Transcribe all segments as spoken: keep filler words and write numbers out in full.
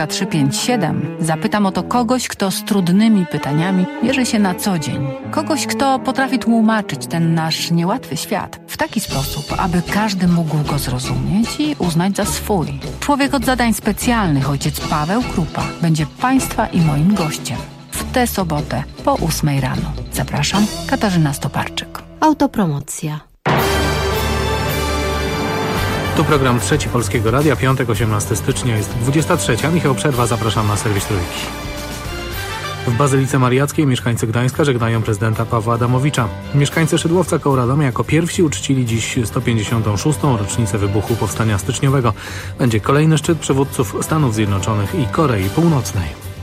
trzy pięć siedem zapytam o to kogoś, kto z trudnymi pytaniami mierzy się na co dzień. Kogoś, kto potrafi tłumaczyć ten nasz niełatwy świat w taki sposób, aby każdy mógł go zrozumieć i uznać za swój. Człowiek od zadań specjalnych, ojciec Paweł Krupa, będzie Państwa i moim gościem w tę sobotę po ósmej rano. Zapraszam, Katarzyna Stoparczyk. Autopromocja. Tu program Trzeci Polskiego Radia, piątek, osiemnastego stycznia, jest dwudziesta trzecia. Michał Przerwa, zapraszam na serwis Trójki. W Bazylice Mariackiej mieszkańcy Gdańska żegnają prezydenta Pawła Adamowicza. Mieszkańcy Szydłowca koło Radomia jako pierwsi uczcili dziś sto pięćdziesiątą szóstą rocznicę wybuchu Powstania Styczniowego. Będzie kolejny szczyt przywódców Stanów Zjednoczonych i Korei Północnej.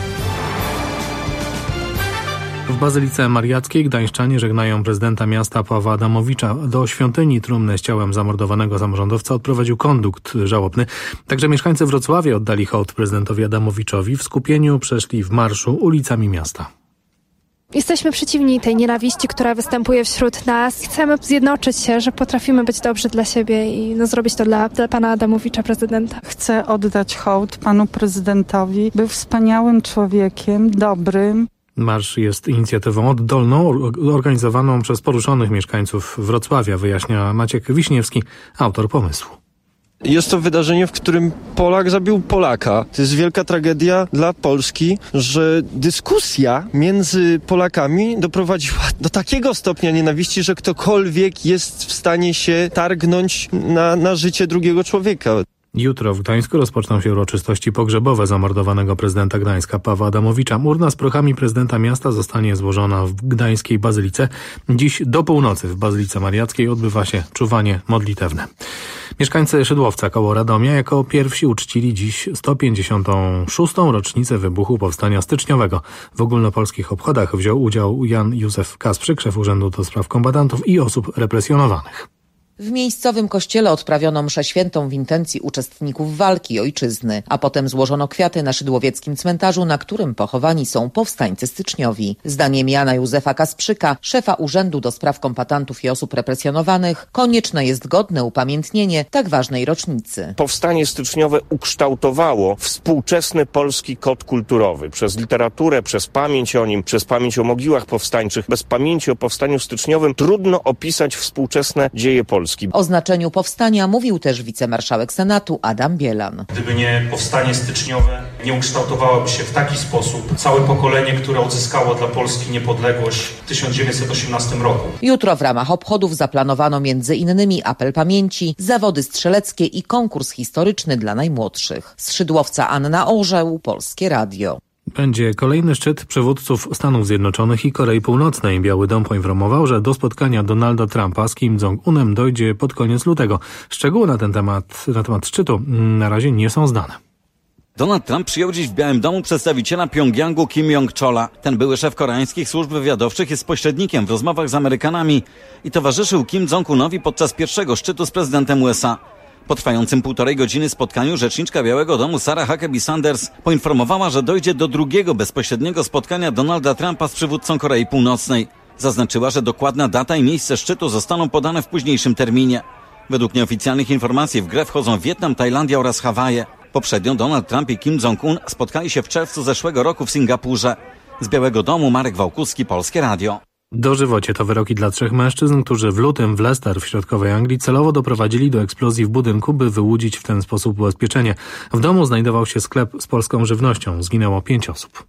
W Bazylice Mariackiej gdańszczanie żegnają prezydenta miasta Pawła Adamowicza. Do świątyni trumny z ciałem zamordowanego samorządowca odprowadził kondukt żałobny. Także mieszkańcy Wrocławia oddali hołd prezydentowi Adamowiczowi. W skupieniu przeszli w marszu ulicami miasta. Jesteśmy przeciwni tej nienawiści, która występuje wśród nas. Chcemy zjednoczyć się, że potrafimy być dobrzy dla siebie i no, zrobić to dla, dla pana Adamowicza, prezydenta. Chcę oddać hołd panu prezydentowi. Był wspaniałym człowiekiem, dobrym. Marsz jest inicjatywą oddolną, organizowaną przez poruszonych mieszkańców Wrocławia, wyjaśnia Maciek Wiśniewski, autor pomysłu. Jest to wydarzenie, w którym Polak zabił Polaka. To jest wielka tragedia dla Polski, że dyskusja między Polakami doprowadziła do takiego stopnia nienawiści, że ktokolwiek jest w stanie się targnąć na, na życie drugiego człowieka. Jutro w Gdańsku rozpoczną się uroczystości pogrzebowe zamordowanego prezydenta Gdańska Pawła Adamowicza. Urna z prochami prezydenta miasta zostanie złożona w gdańskiej bazylice. Dziś do północy w Bazylice Mariackiej odbywa się czuwanie modlitewne. Mieszkańcy Szydłowca koło Radomia jako pierwsi uczcili dziś sto pięćdziesiątą szóstą rocznicę wybuchu Powstania Styczniowego. W ogólnopolskich obchodach wziął udział Jan Józef Kasprzyk, szef Urzędu do Spraw Kombatantów i Osób Represjonowanych. W miejscowym kościele odprawiono mszę świętą w intencji uczestników walki ojczyzny, a potem złożono kwiaty na szydłowieckim cmentarzu, na którym pochowani są powstańcy styczniowi. Zdaniem Jana Józefa Kasprzyka, szefa Urzędu do Spraw Kombatantów i Osób Represjonowanych, konieczne jest godne upamiętnienie tak ważnej rocznicy. Powstanie styczniowe ukształtowało współczesny polski kod kulturowy. Przez literaturę, przez pamięć o nim, przez pamięć o mogiłach powstańczych. Bez pamięci o powstaniu styczniowym trudno opisać współczesne dzieje Polski. O znaczeniu powstania mówił też wicemarszałek Senatu Adam Bielan. Gdyby nie powstanie styczniowe, nie ukształtowałoby się w taki sposób całe pokolenie, które odzyskało dla Polski niepodległość w tysiąc dziewięćset osiemnastym roku. Jutro w ramach obchodów zaplanowano między innymi apel pamięci, zawody strzeleckie i konkurs historyczny dla najmłodszych. Z Szydłowca Anna Orzeł, Polskie Radio. Będzie kolejny szczyt przywódców Stanów Zjednoczonych i Korei Północnej. Biały Dom poinformował, że do spotkania Donalda Trumpa z Kim Jong-unem dojdzie pod koniec lutego. Szczegóły na ten temat, na temat szczytu na razie nie są znane. Donald Trump przyjął dziś w Białym Domu przedstawiciela Pjongjangu Kim Jong-chola. Ten były szef koreańskich służb wywiadowczych jest pośrednikiem w rozmowach z Amerykanami i towarzyszył Kim Jong-unowi podczas pierwszego szczytu z prezydentem U S A. Po trwającym półtorej godziny spotkaniu rzeczniczka Białego Domu Sarah Huckabee Sanders poinformowała, że dojdzie do drugiego bezpośredniego spotkania Donalda Trumpa z przywódcą Korei Północnej. Zaznaczyła, że dokładna data i miejsce szczytu zostaną podane w późniejszym terminie. Według nieoficjalnych informacji w grę wchodzą Wietnam, Tajlandia oraz Hawaje. Poprzednio Donald Trump i Kim Jong-un spotkali się w czerwcu zeszłego roku w Singapurze. Z Białego Domu Marek Wałkuski, Polskie Radio. Dożywocie to wyroki dla trzech mężczyzn, którzy w lutym w Leicester w środkowej Anglii celowo doprowadzili do eksplozji w budynku, by wyłudzić w ten sposób ubezpieczenie. W domu znajdował się sklep z polską żywnością. Zginęło pięć osób.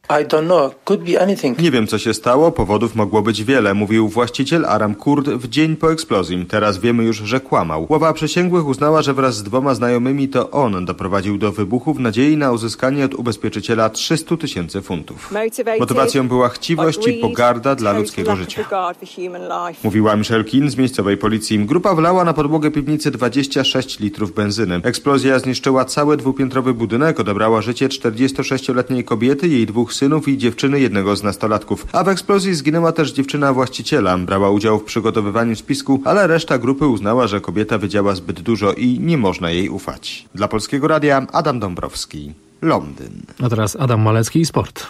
Nie wiem, co się stało, powodów mogło być wiele, mówił właściciel Aram Kurd w dzień po eksplozji. Teraz wiemy już, że kłamał. Ława przysięgłych uznała, że wraz z dwoma znajomymi to on doprowadził do wybuchu w nadziei na uzyskanie od ubezpieczyciela trzystu tysięcy funtów. Motywacją była chciwość i pogarda dla ludzkiego życia. Mówiła Michelle Keane z miejscowej policji. Grupa wlała na podłogę piwnicy dwadzieścia sześć litrów benzyny. Eksplozja zniszczyła cały dwupiętrowy budynek, odebrała życie czterdziestosześcioletniej kobiety, jej dwóch synów i dziewczyny jednego z nastolatków. A w eksplozji zginęła też dziewczyna właściciela. Brała udział w przygotowywaniu spisku, ale reszta grupy uznała, że kobieta wiedziała zbyt dużo i nie można jej ufać. Dla Polskiego Radia Adam Dąbrowski, Londyn. A teraz Adam Malecki i sport.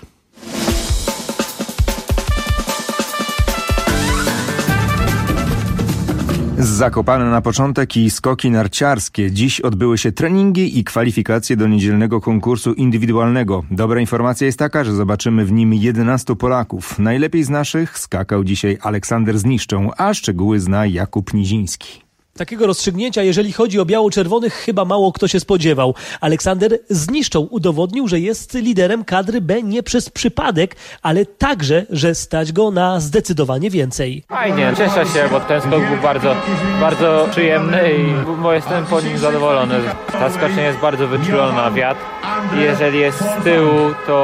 Z Zakopane na początek i skoki narciarskie. Dziś odbyły się treningi i kwalifikacje do niedzielnego konkursu indywidualnego. Dobra informacja jest taka, że zobaczymy w nim jedenastu Polaków. Najlepiej z naszych skakał dzisiaj Aleksander Zniszczą, a szczegóły zna Jakub Niziński. Takiego rozstrzygnięcia, jeżeli chodzi o biało-czerwonych, chyba mało kto się spodziewał. Aleksander Zniszczą udowodnił, że jest liderem kadry B nie przez przypadek, ale także, że stać go na zdecydowanie więcej. Fajnie, cieszę się, bo ten skok był bardzo, bardzo przyjemny i bo jestem po nim zadowolony. Ta skocznia jest bardzo wyczulona na wiatr i jeżeli jest z tyłu,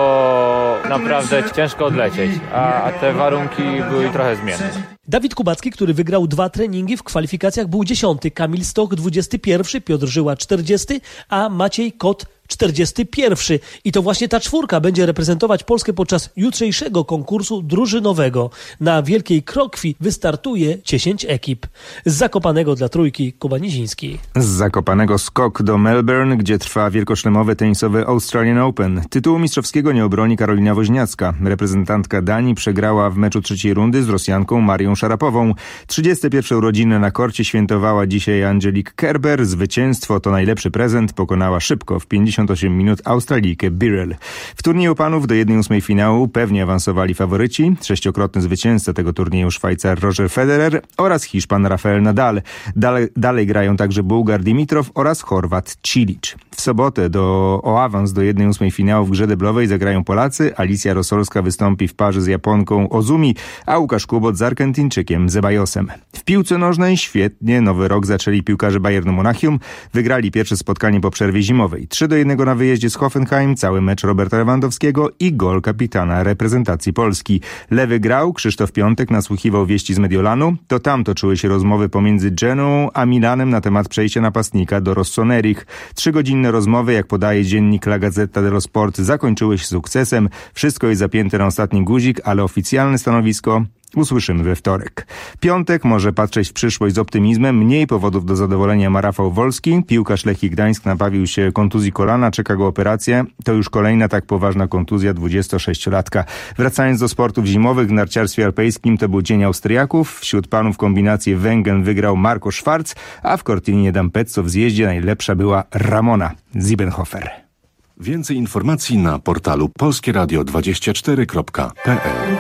to naprawdę ciężko odlecieć, a, a te warunki były trochę zmienne. Dawid Kubacki, który wygrał dwa treningi w kwalifikacjach, był dziesiąty, Kamil Stoch dwudziesty pierwszy, Piotr Żyła czterdziesty, a Maciej Kot czterdziesty pierwszy. I to właśnie ta czwórka będzie reprezentować Polskę podczas jutrzejszego konkursu drużynowego. Na Wielkiej Krokwi wystartuje dziesięć ekip. Z Zakopanego dla Trójki Kuba Niziński. Z Zakopanego skok do Melbourne, gdzie trwa wielkoszlemowy tenisowy Australian Open. Tytułu mistrzowskiego nie obroni Karolina Woźniacka. Reprezentantka Danii przegrała w meczu trzeciej rundy z Rosjanką Marią Szarapową. trzydzieste pierwsze urodziny na korcie świętowała dzisiaj Angelique Kerber. Zwycięstwo to najlepszy prezent. Pokonała szybko w pięćdziesiąt osiem minut Australijkę Birrell. W turnieju panów do jednej ósmej finału pewnie awansowali faworyci. Sześciokrotny zwycięzca tego turnieju Szwajcar Roger Federer oraz Hiszpan Rafael Nadal. Dalej, dalej grają także Bułgar Dimitrow oraz Chorwat Cilic. W sobotę do, o awans do jednej ósmej finału w grze deblowej zagrają Polacy. Alicja Rosolska wystąpi w parze z Japonką Ozumi, a Łukasz Kubot z Argentyńczykiem Zebajosem. W piłce nożnej świetnie nowy rok zaczęli piłkarze Bayernu Monachium. Wygrali pierwsze spotkanie po przerwie zimowej. trzy do jednego na wyjeździe z Hoffenheim, cały mecz Roberta Lewandowskiego i gol kapitana reprezentacji Polski. Lewy grał, Krzysztof Piątek nasłuchiwał wieści z Mediolanu. To tam toczyły się rozmowy pomiędzy Genoą a Milanem na temat przejścia napastnika do Rossoneri. Trzygodzinne rozmowy, jak podaje dziennik La Gazzetta dello Sport, zakończyły się sukcesem. Wszystko jest zapięte na ostatni guzik, ale oficjalne stanowisko usłyszymy we wtorek. Piątek może patrzeć w przyszłość z optymizmem. Mniej powodów do zadowolenia ma Rafał Wolski. Piłkarz Lechii Gdańsk nabawił się kontuzji kolana, czeka go operacja. To już kolejna tak poważna kontuzja dwudziestosześciolatka. Wracając do sportów zimowych, w narciarstwie alpejskim to był dzień Austriaków. Wśród panów kombinację Wengen wygrał Marco Schwarz, a w Cortinie d'Ampezzo w zjeździe najlepsza była Ramona Siebenhofer. Więcej informacji na portalu polskie radio dwadzieścia cztery kropka p l.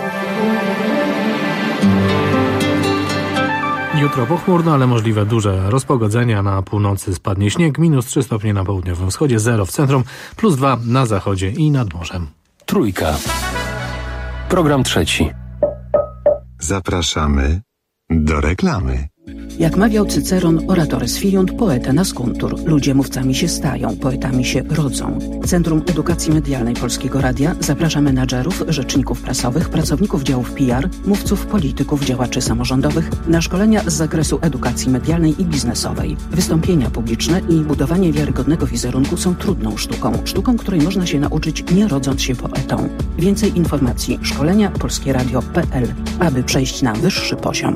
Jutro pochmurno, ale możliwe duże rozpogodzenia. Na północy spadnie śnieg, minus trzy stopnie na południowym wschodzie, zero w centrum, plus dwa na zachodzie i nad morzem. Trójka. Program trzeci. Zapraszamy do reklamy. Jak mawiał Cyceron, oratoris fiunt, poeta nascuntur. Ludzie mówcami się stają, poetami się rodzą. Centrum Edukacji Medialnej Polskiego Radia zaprasza menadżerów, rzeczników prasowych, pracowników działów P R, mówców, polityków, działaczy samorządowych na szkolenia z zakresu edukacji medialnej i biznesowej. Wystąpienia publiczne i budowanie wiarygodnego wizerunku są trudną sztuką. Sztuką, której można się nauczyć, nie rodząc się poetą. Więcej informacji szkolenia polskieradio kropka p l, aby przejść na wyższy poziom.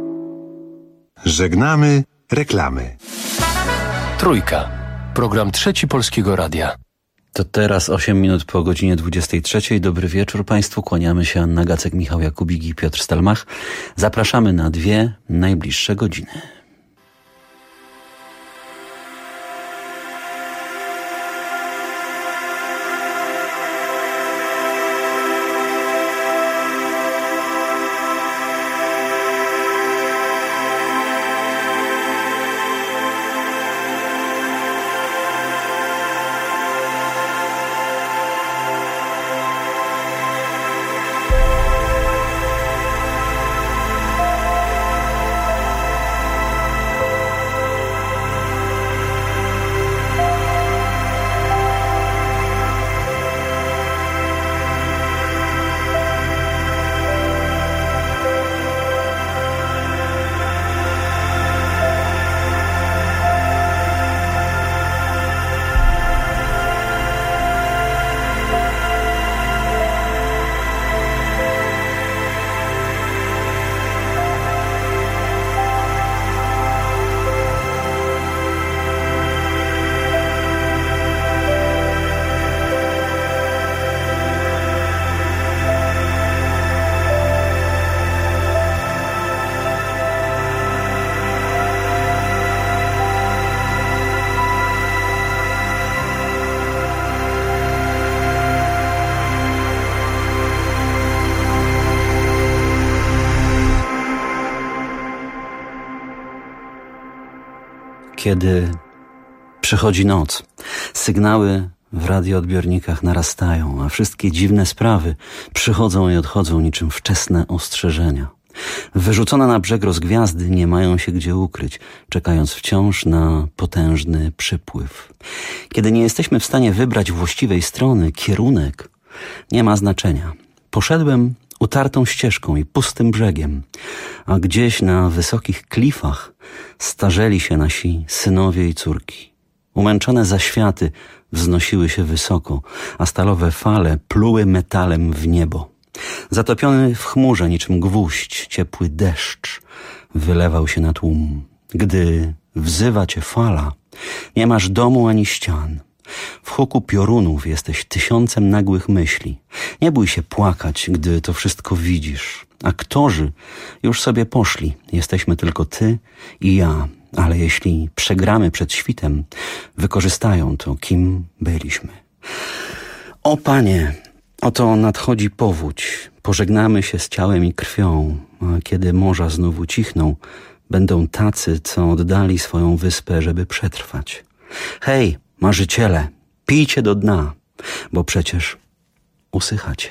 Żegnamy reklamy. Trójka. Program trzeci Polskiego Radia. To teraz osiem minut po godzinie dwudziestej trzeciej. Dobry wieczór Państwu. Kłaniamy się Anna Gacek, Michał Jakubik i Piotr Stelmach. Zapraszamy na dwie najbliższe godziny. kiedy przychodzi noc. Sygnały w radioodbiornikach narastają, a wszystkie dziwne sprawy przychodzą i odchodzą niczym wczesne ostrzeżenia. Wyrzucone na brzeg rozgwiazdy nie mają się gdzie ukryć, czekając wciąż na potężny przypływ. Kiedy nie jesteśmy w stanie wybrać właściwej strony, kierunek nie ma znaczenia. Poszedłem utartą ścieżką i pustym brzegiem, a gdzieś na wysokich klifach starzeli się nasi synowie i córki. Umęczone zaświaty wznosiły się wysoko, a stalowe fale pluły metalem w niebo. Zatopiony w chmurze niczym gwóźdź, ciepły deszcz wylewał się na tłum. Gdy wzywa cię fala, nie masz domu ani ścian. W huku piorunów jesteś tysiącem nagłych myśli. Nie bój się płakać, gdy to wszystko widzisz. Aktorzy już sobie poszli. Jesteśmy tylko ty i ja. Ale jeśli przegramy przed świtem, wykorzystają to, kim byliśmy. O Panie, oto nadchodzi powódź. Pożegnamy się z ciałem i krwią. A kiedy morza znowu cichną, będą tacy, co oddali swoją wyspę, żeby przetrwać. Hej, marzyciele, pijcie do dna, bo przecież usychacie.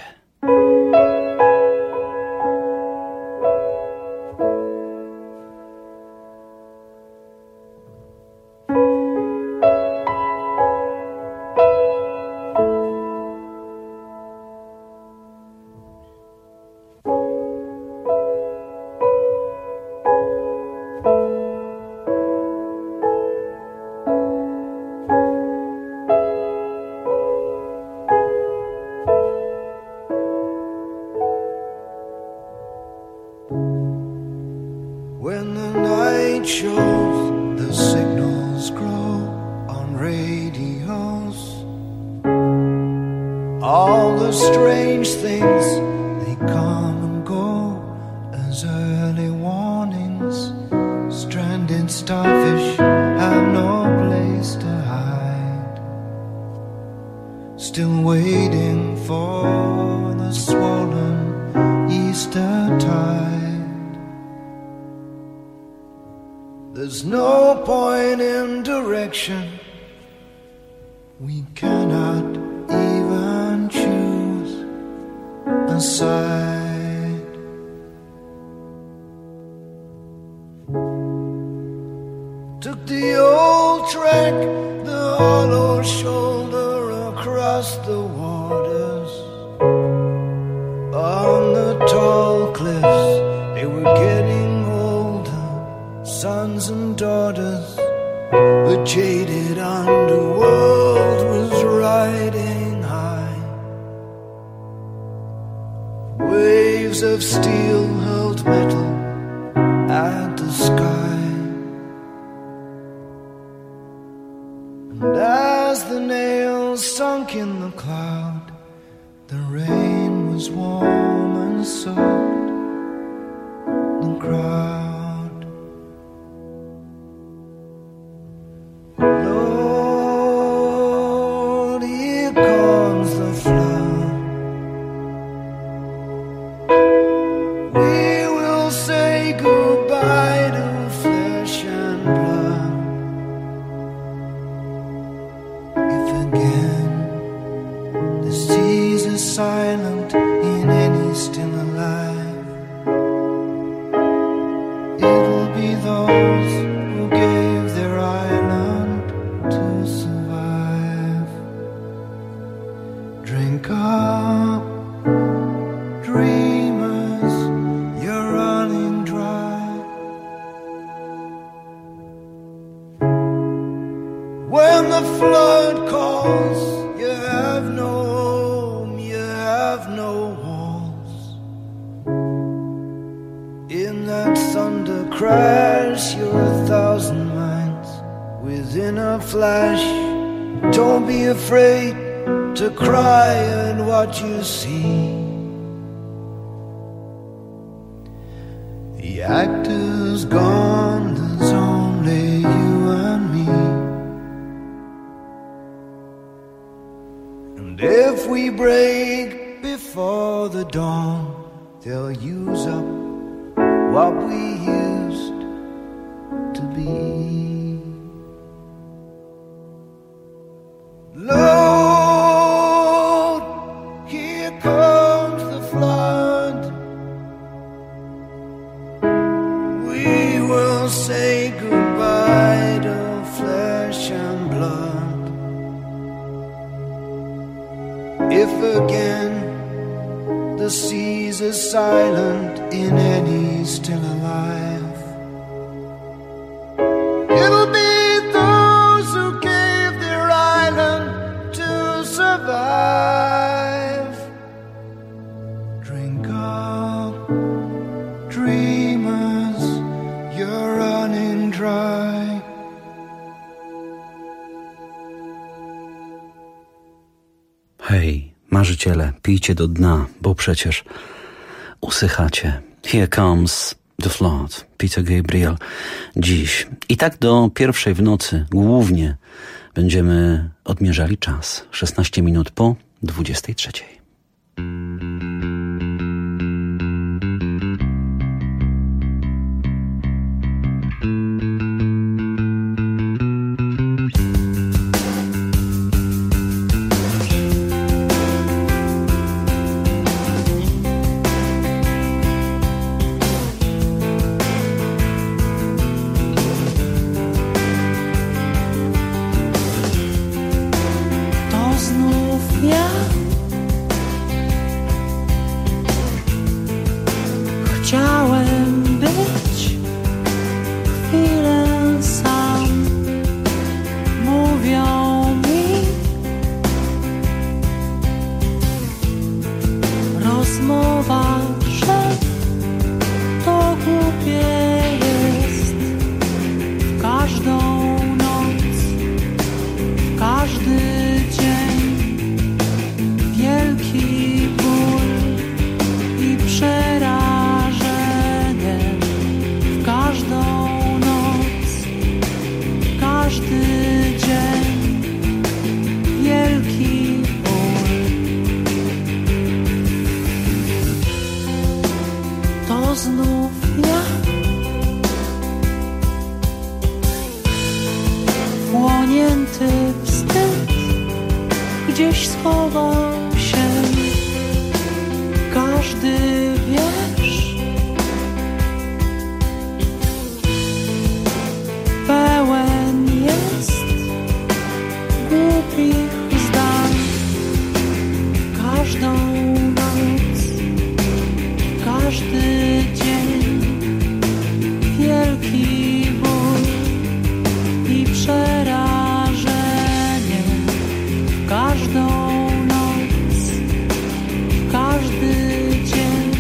What we used to be. If again the seas are silent in any still alive, it'll be those who gave their island to survive. Drink up, dreamers, you're running dry. Hej, marzyciele, pijcie do dna, bo przecież usychacie. Here comes the flood. Peter Gabriel dziś. I tak do pierwszej w nocy głównie będziemy odmierzali czas. szesnaście minut po dwudziestej trzeciej. Chciałem być chwilę sam. Mówią mi, rozmowa, że to głupie jest. W każdą noc, w każdy dzień wielki ból i przerażenie. Każdy dzień wielki ból. To znów ja. Wchłonięty wstyd gdzieś schował się. Każdy wiersz pełen jest głupich zdań. Każdą noc, każdy dzień wielki ból i przerażenie. Każdą noc, każdy dzień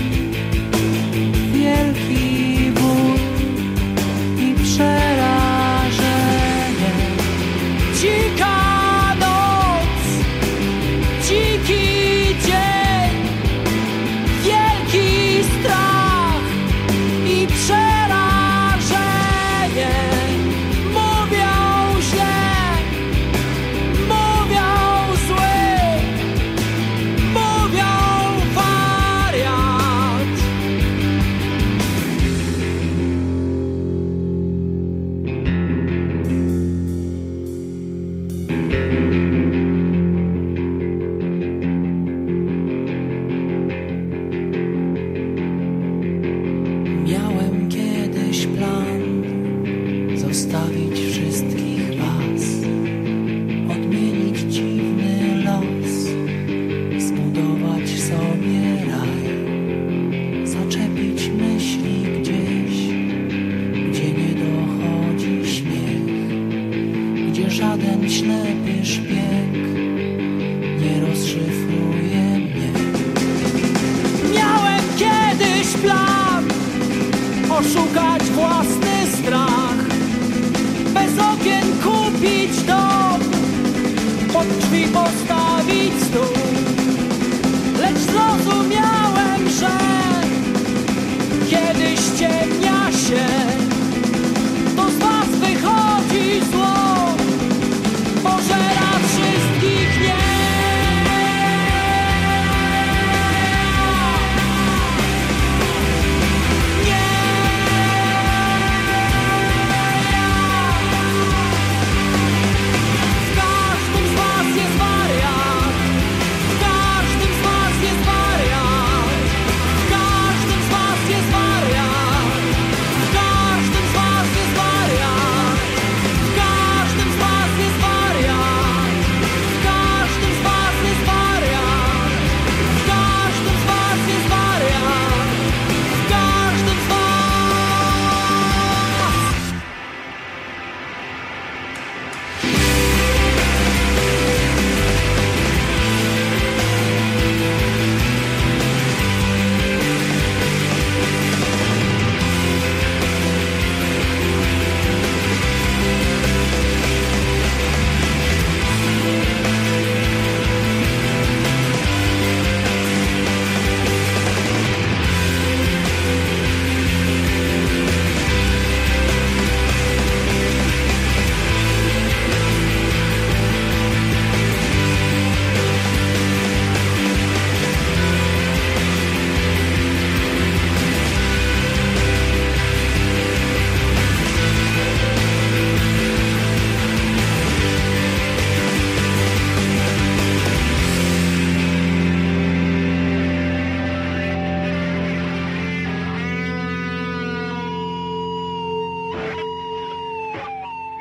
wielki ból i przerażenie. Dzika noc, dziki dzień, wielki strach i przerażenie. Mówią źle, mówią zły, mówią wam.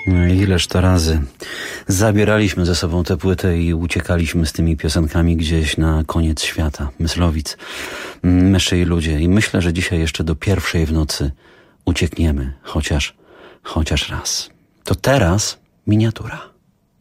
Ileż to razy zabieraliśmy ze sobą tę płytę i uciekaliśmy z tymi piosenkami gdzieś na koniec świata. Myslowic, myszy i ludzie. I myślę, że dzisiaj jeszcze do pierwszej w nocy uciekniemy. Chociaż, chociaż raz. To teraz miniatura.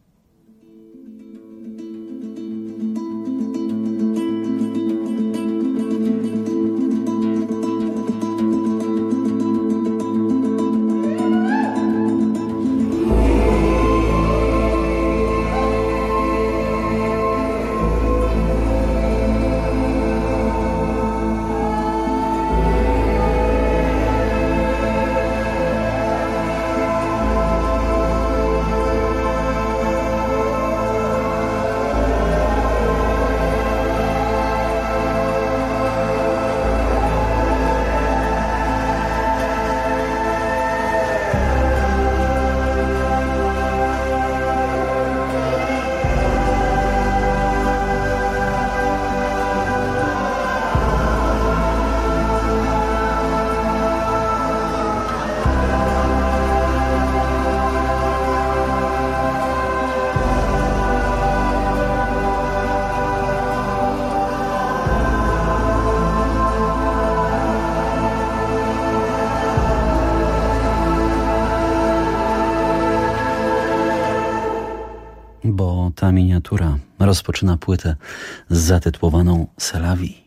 Bo ta miniatura rozpoczyna płytę zatytułowaną C'est la vie.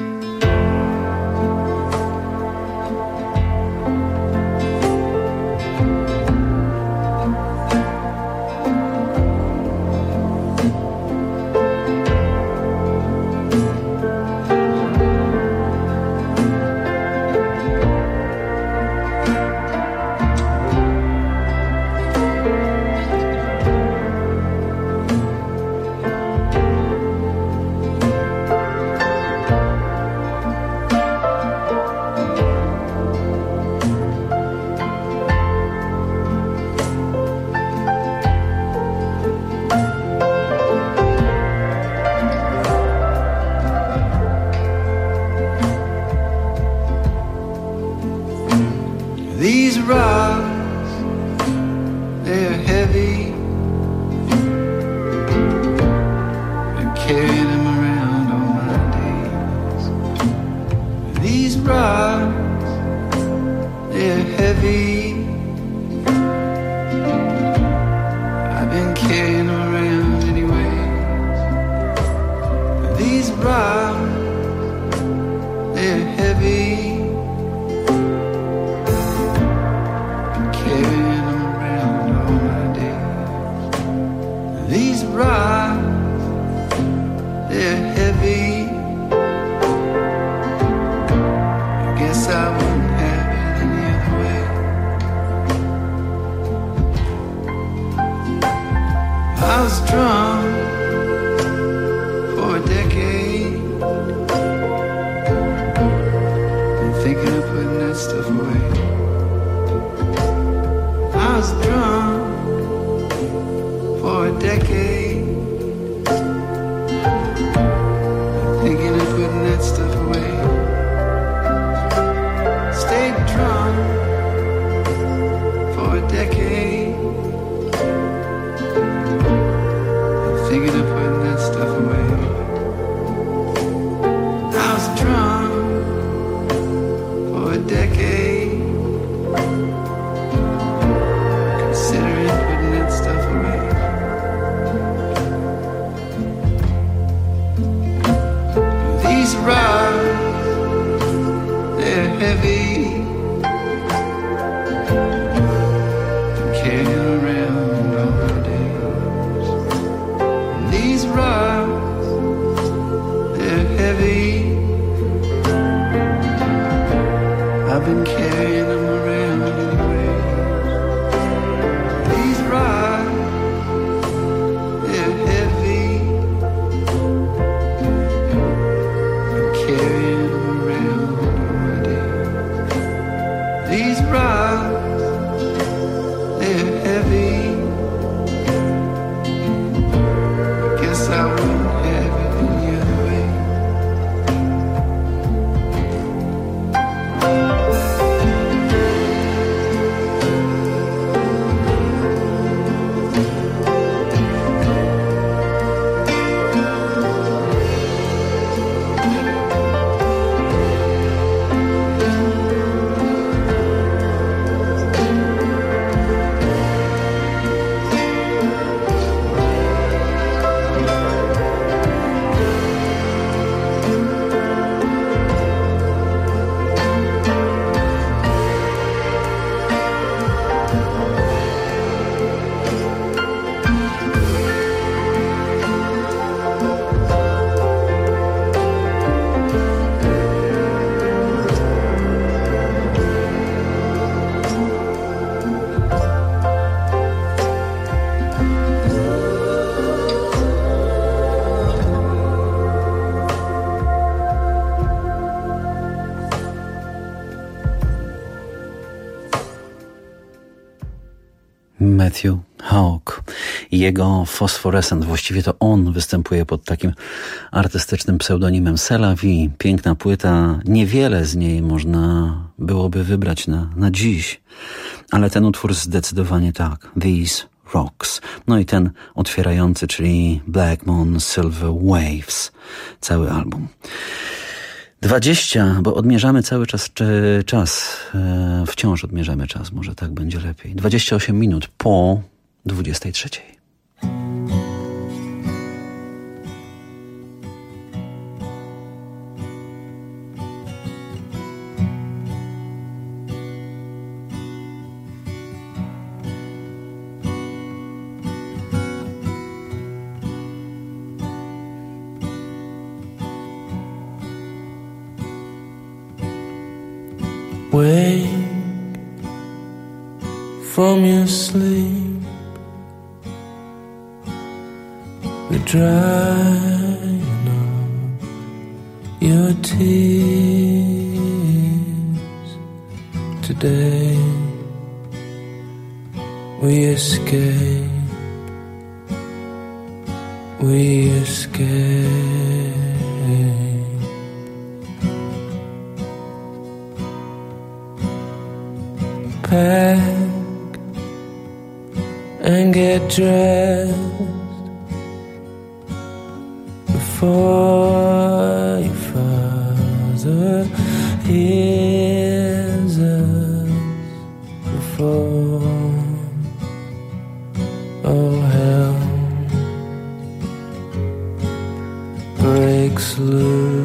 These rocks, they're heavy. Been carrying them around all my days. These rocks, they're heavy. I've been carrying them around anyway. These rocks, they're heavy. Carrying them around all my days. These rocks, they're heavy. I guess I wouldn't have it any other way. I was drunk for a decade, and thinking of putting that stuff away. I was drunk for a decade, thinking of putting that stuff away. Stayed drunk for a decade, thinking of putting that stuff away. I was drunk for a decade, considering putting that stuff away. These rocks, they're heavy. Been carrying around all my days. These rocks, they're heavy. I've been carrying them around anyway. These rocks, they're heavy. Been carrying them around all my days. These rocks, they're heavy. I guess I wouldn't have it any other way. Matthew Hawk. Jego Phosphorescent, właściwie to on występuje pod takim artystycznym pseudonimem C'est la vie. Piękna płyta, niewiele z niej można byłoby wybrać na, na dziś, ale ten utwór zdecydowanie tak. These Rocks. No i ten otwierający, czyli Black Moon Silver Waves. Cały album. dwadzieścia, bo odmierzamy cały czas czy, czas. E, wciąż odmierzamy czas, może tak będzie lepiej. dwadzieścia osiem minut po dwudziestej trzeciej. Wake from your sleep, the drying of your tears. Today we escape, we escape. Pack and get dressed before your father hears us, before all hell breaks loose.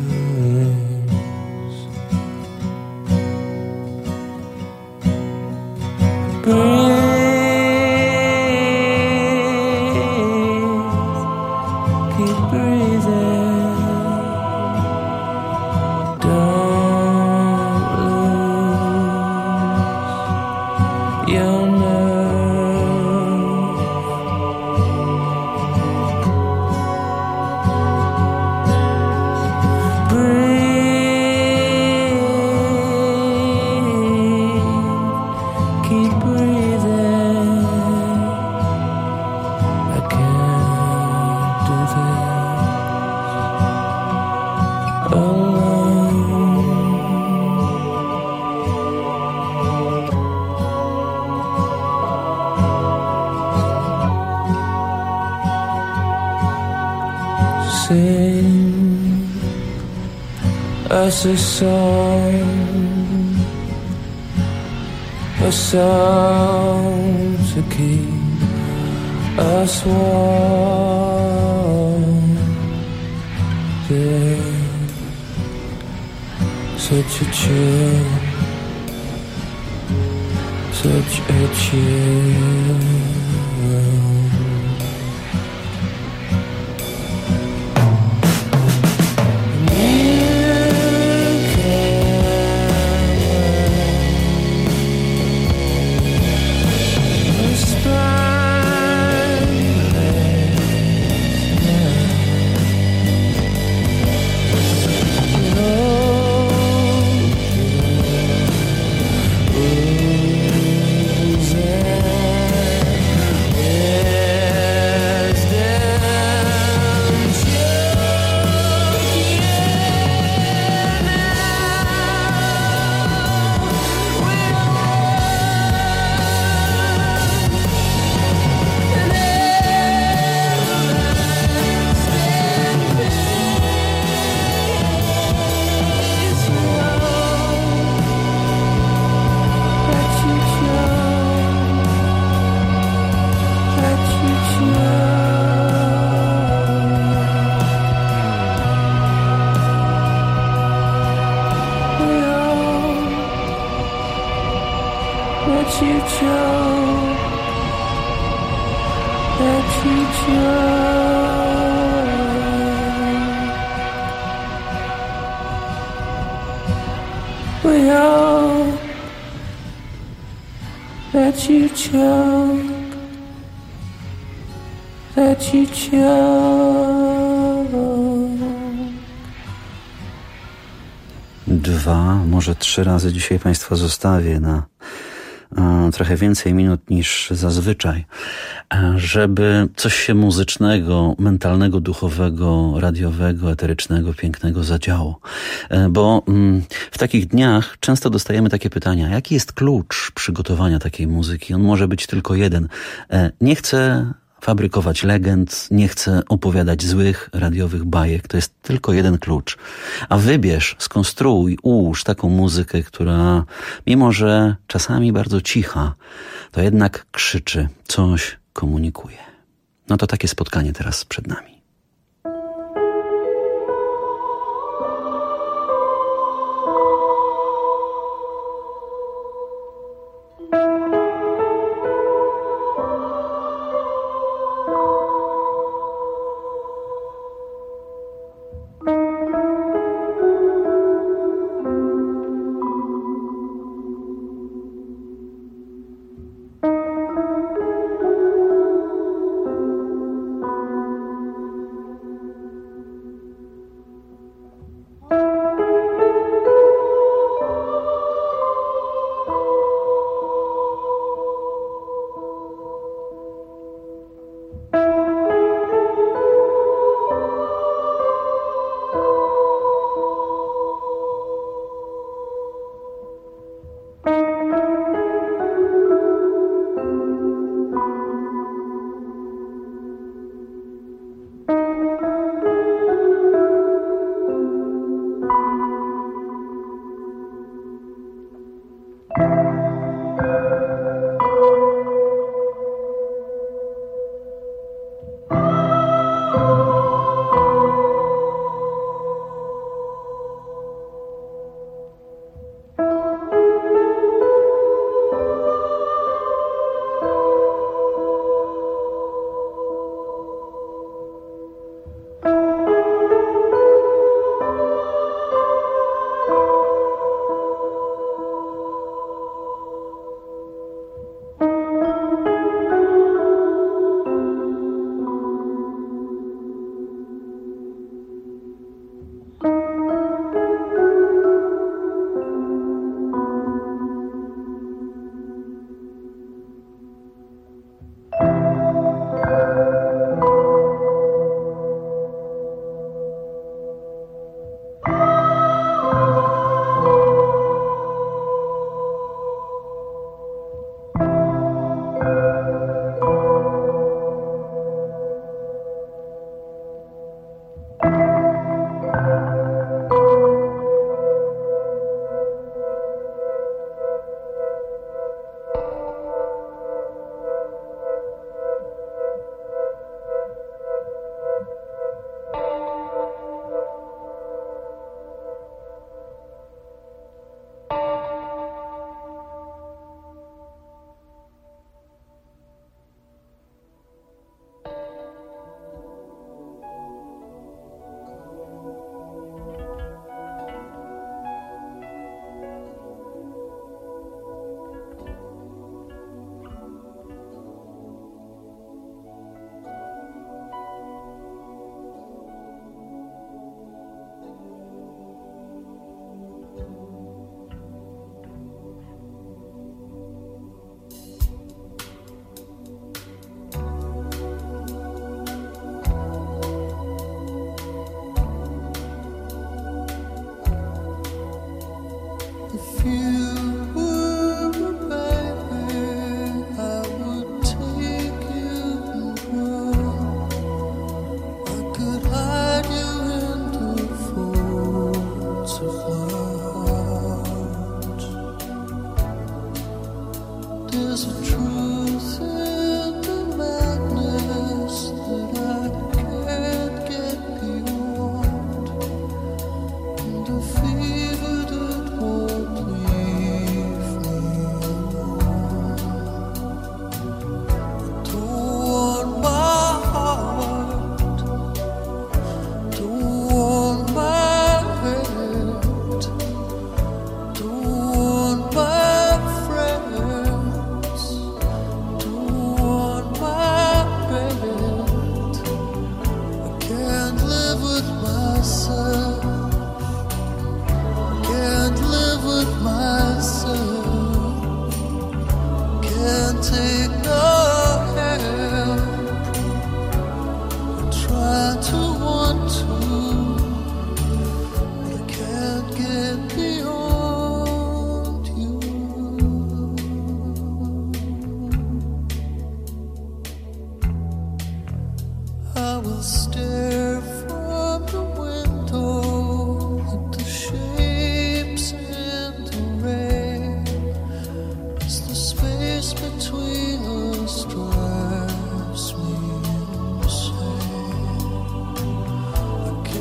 Sing us a song, a song to keep us warm. There's such a chill, such a chill. That you choke, that you choke. Dwa, może trzy razy dzisiaj Państwa zostawię na trochę więcej minut niż zazwyczaj, żeby coś się muzycznego, mentalnego, duchowego, radiowego, eterycznego, pięknego zadziało. Bo w takich dniach często dostajemy takie pytania, jaki jest klucz przygotowania takiej muzyki? On może być tylko jeden. Nie chcę fabrykować legend, nie chcę opowiadać złych radiowych bajek. To jest tylko jeden klucz. A wybierz, skonstruuj, ułóż taką muzykę, która mimo, że czasami bardzo cicha, to jednak krzyczy, coś komunikuje. No to takie spotkanie teraz przed nami.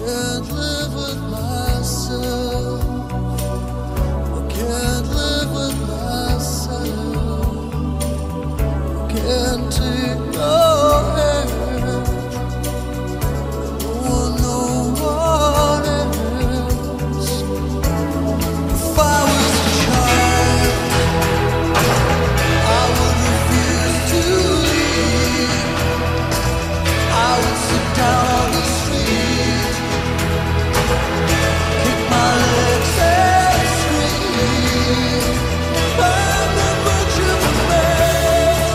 can't live with myself. I can't live with myself. I can't take no air. I want no one else. If I was a child, I would refuse to leave. I would sit down on the street, kick my legs and scream. I'm not much of a man,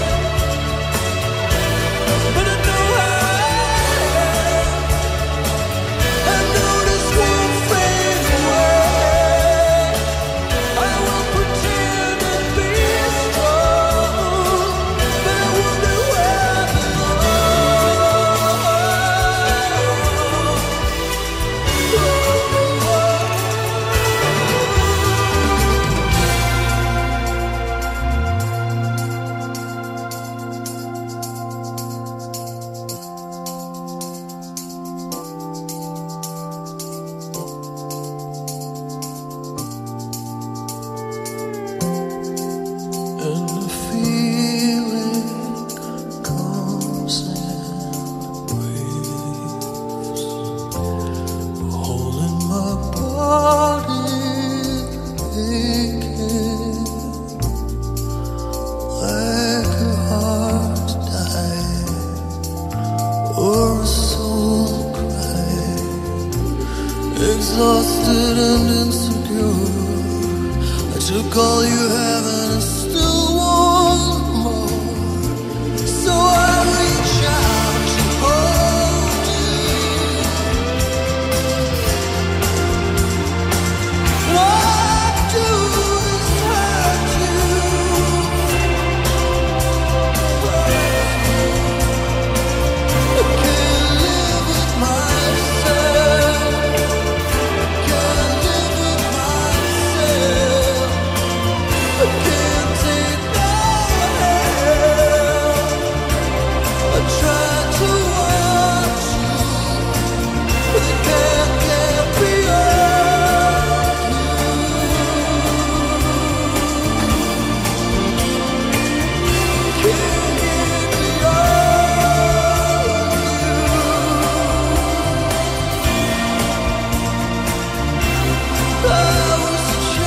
but I know how I am. I know this won't fade away. I will pretend and be strong, but I wonder where I and the feeling comes in waves, holding my body aching like a heart dying or a soul crying, exhausted and insecure. I took all you have and I still want more. So I reach out to hold you. What I do is hurt you. I can't live with myself. Can't live with myself. I can't take no help. I try to watch you, but I can't get beyond you. Can't get beyond you. I was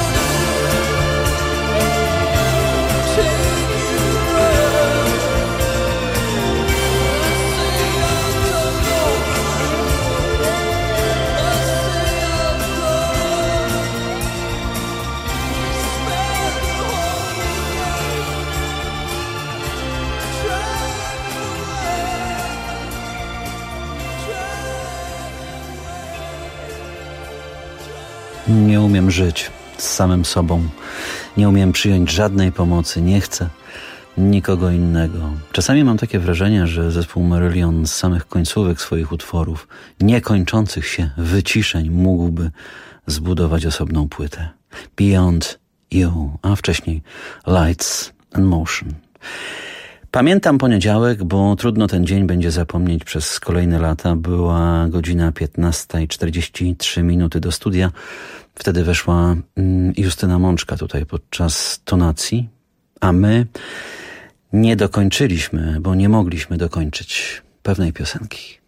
Nie umiem żyć z samym sobą. Nie umiem przyjąć żadnej pomocy. Nie chcę nikogo innego. Czasami mam takie wrażenie, że zespół Marillion z samych końcówek swoich utworów, niekończących się wyciszeń, mógłby zbudować osobną płytę. Beyond You, a wcześniej Lights and Motion. Pamiętam poniedziałek, bo trudno ten dzień będzie zapomnieć przez kolejne lata. Była godzina piętnasta i czterdzieści trzy minuty do studia. Wtedy weszła Justyna Mączka tutaj podczas tonacji, a my nie dokończyliśmy, bo nie mogliśmy dokończyć pewnej piosenki.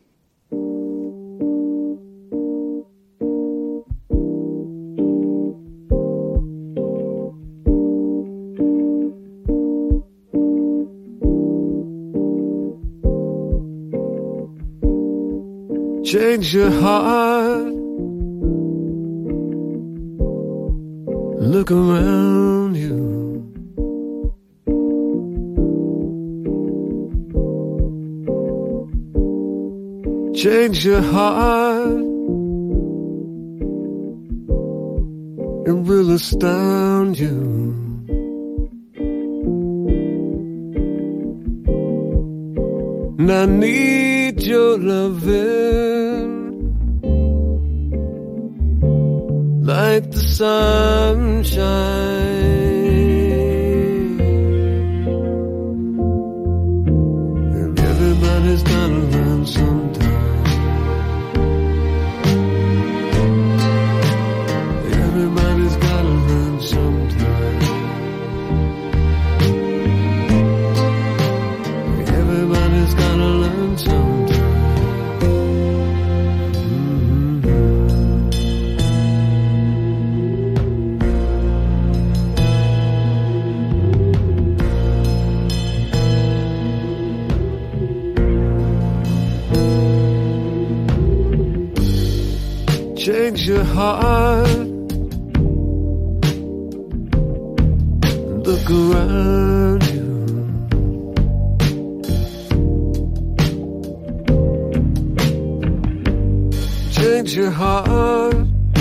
Change your heart. Look around you. Change your heart. It will astound you. And I need your loving like the sunshine. And everybody's gotta learn sometime. change your heart. Look around you. Change your heart.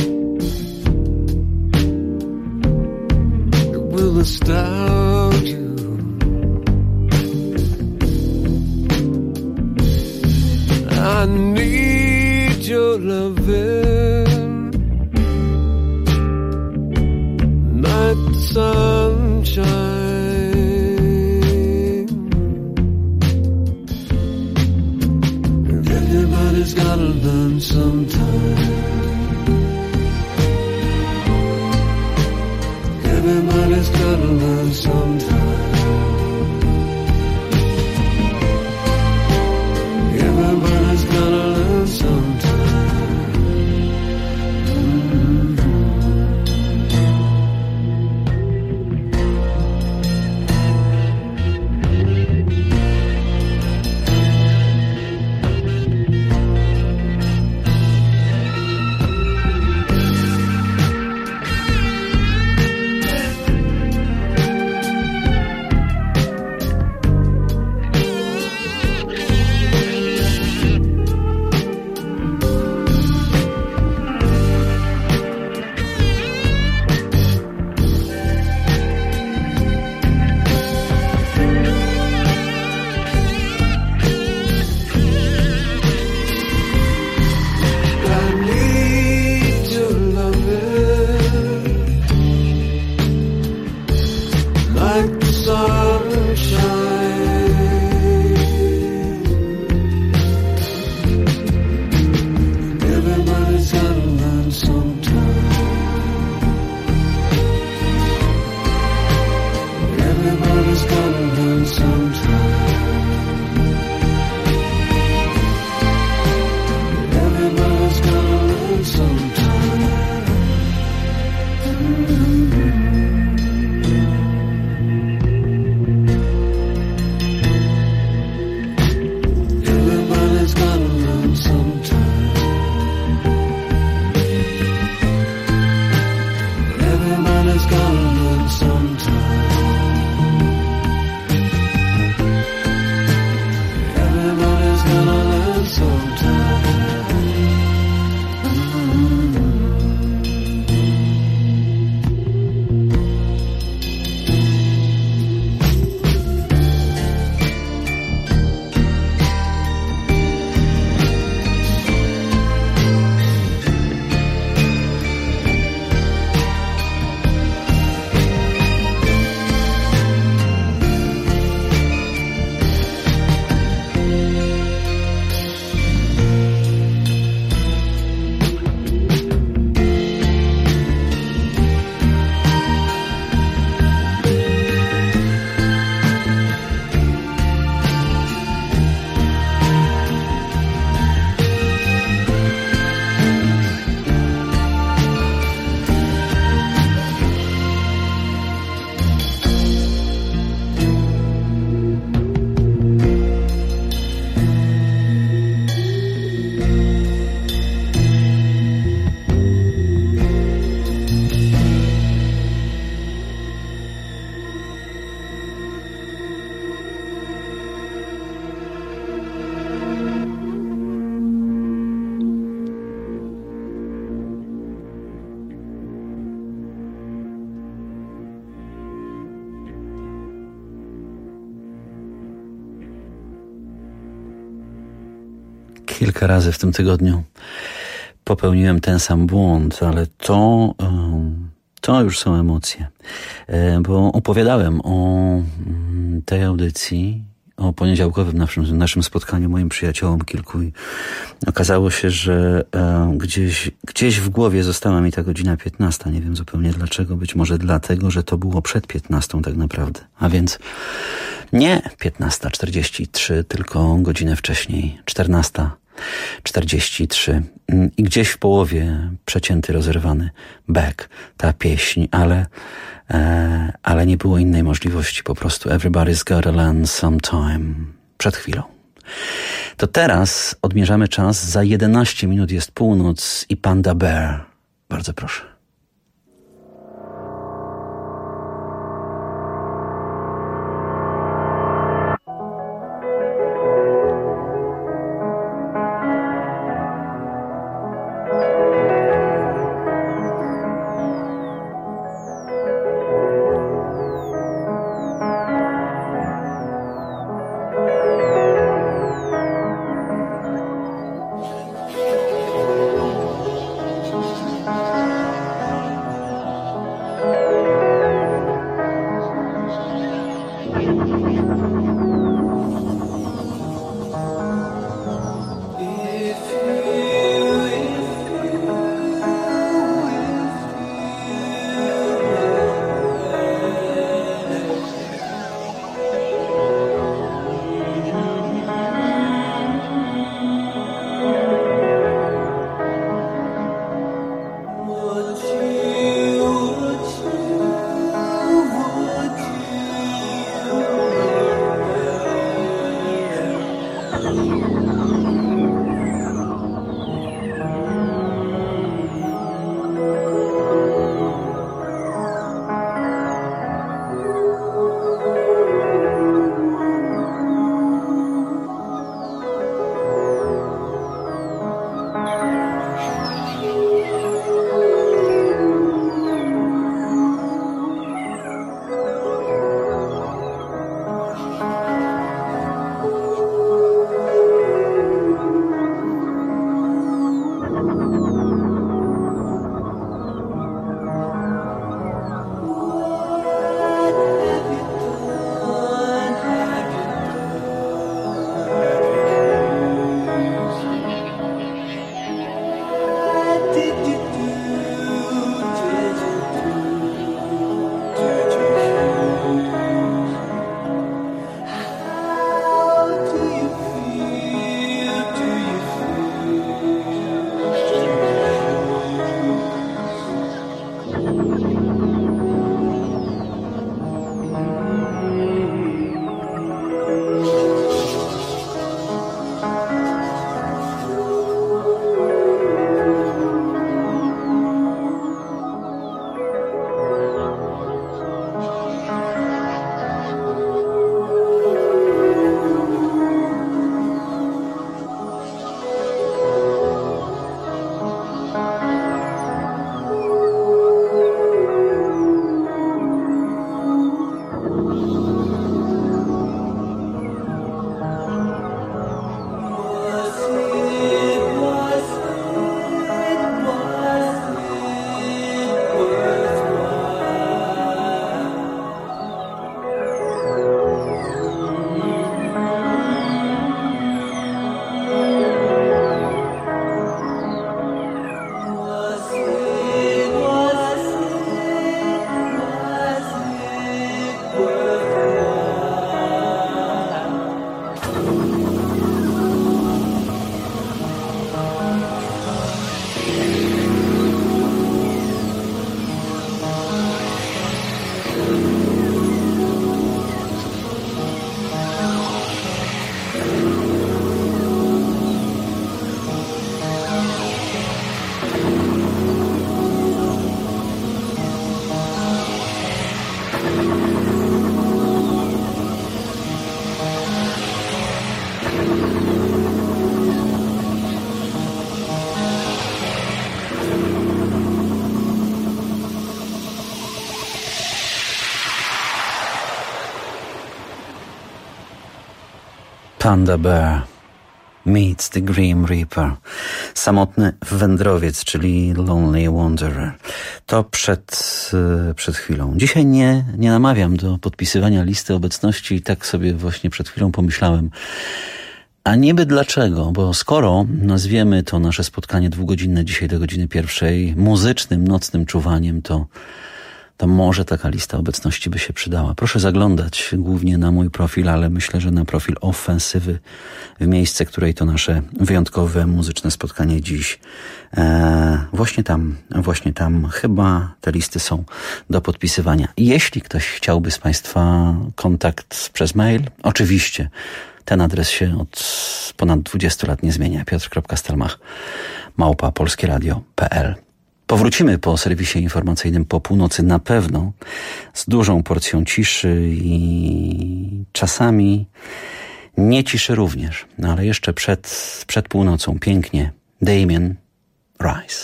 It will astound you. I need your loving like the sunshine. Everybody's gotta learn sometime. Everybody's gotta learn sometime. Everybody's gotta learn sometime. Kilka razy w tym tygodniu popełniłem ten sam błąd, ale to, to już są emocje. Bo opowiadałem o tej audycji, o poniedziałkowym naszym, naszym spotkaniu moim przyjaciołom kilku i okazało się, że gdzieś, gdzieś w głowie została mi ta godzina piętnasta. Nie wiem zupełnie dlaczego. Być może dlatego, że to było przed piętnastą tak naprawdę. A więc nie piętnasta czterdzieści trzy, tylko godzinę wcześniej, czternasta czterdzieści trzy. I gdzieś w połowie przecięty, rozerwany back, ta pieśń, ale, e, ale nie było innej możliwości. Po prostu Everybody's Gotta Learn Sometime. Przed chwilą. To teraz odmierzamy czas. Za jedenaście minut jest północ i Panda Bear. Bardzo proszę. Panda Bear meets the Grim Reaper. Samotny wędrowiec, czyli Lonely Wanderer. To przed, przed chwilą. Dzisiaj nie, nie namawiam do podpisywania listy obecności i tak sobie właśnie przed chwilą pomyślałem. A niby dlaczego? Bo skoro nazwiemy to nasze spotkanie dwugodzinne dzisiaj do godziny pierwszej muzycznym, nocnym czuwaniem, to to może taka lista obecności by się przydała. Proszę zaglądać głównie na mój profil, ale myślę, że na profil Ofensywy, w miejsce, której to nasze wyjątkowe muzyczne spotkanie dziś. Eee, właśnie tam, właśnie tam chyba te listy są do podpisywania. Jeśli ktoś chciałby z Państwa kontakt przez mail, oczywiście Ten adres się od ponad dwudziestu lat nie zmienia. piotr kropka stelmach małpa polskieradio kropka p l. Powrócimy po serwisie informacyjnym po północy na pewno z dużą porcją ciszy i czasami nie ciszy również. No ale jeszcze przed, przed północą pięknie Damien Rice.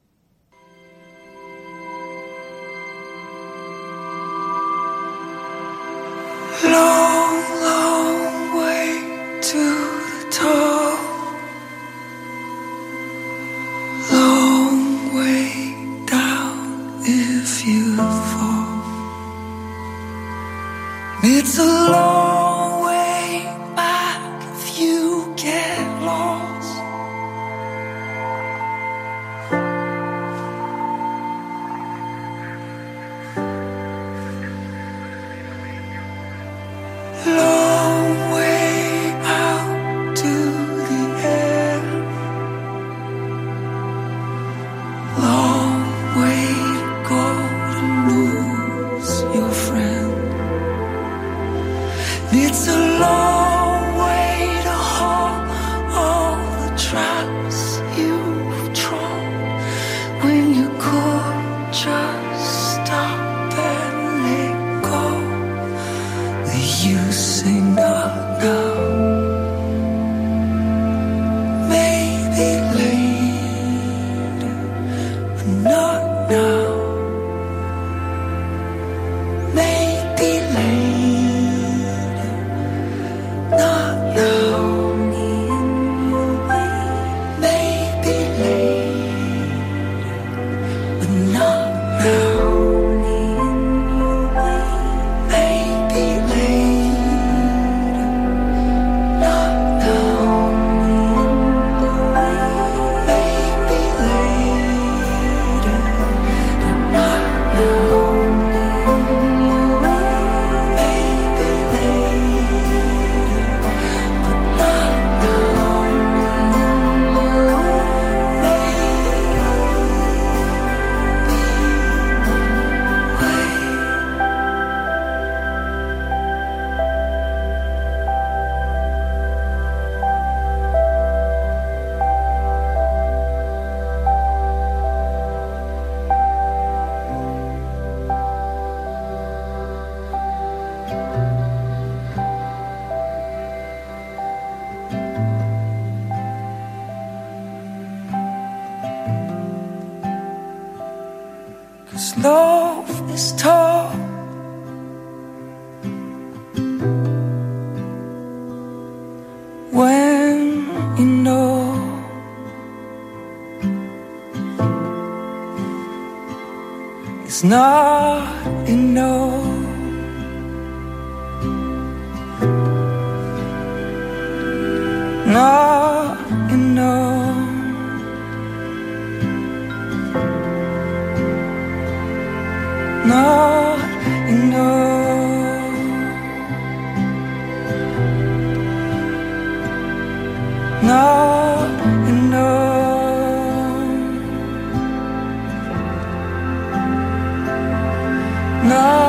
Long, long way to the top. Long way down if you fall. It's a long way back if you get lost. Long way out to the end. Long way to go to lose your friend. It's a long way to haul all the traps you've drawn when you could just stop and let go. You say not now, maybe later, but not now. Maybe later, not now. Maybe later, but not now. Maybe later. Love is tough. When you know it's not enough. Not enough. Not enough. Not enough. Not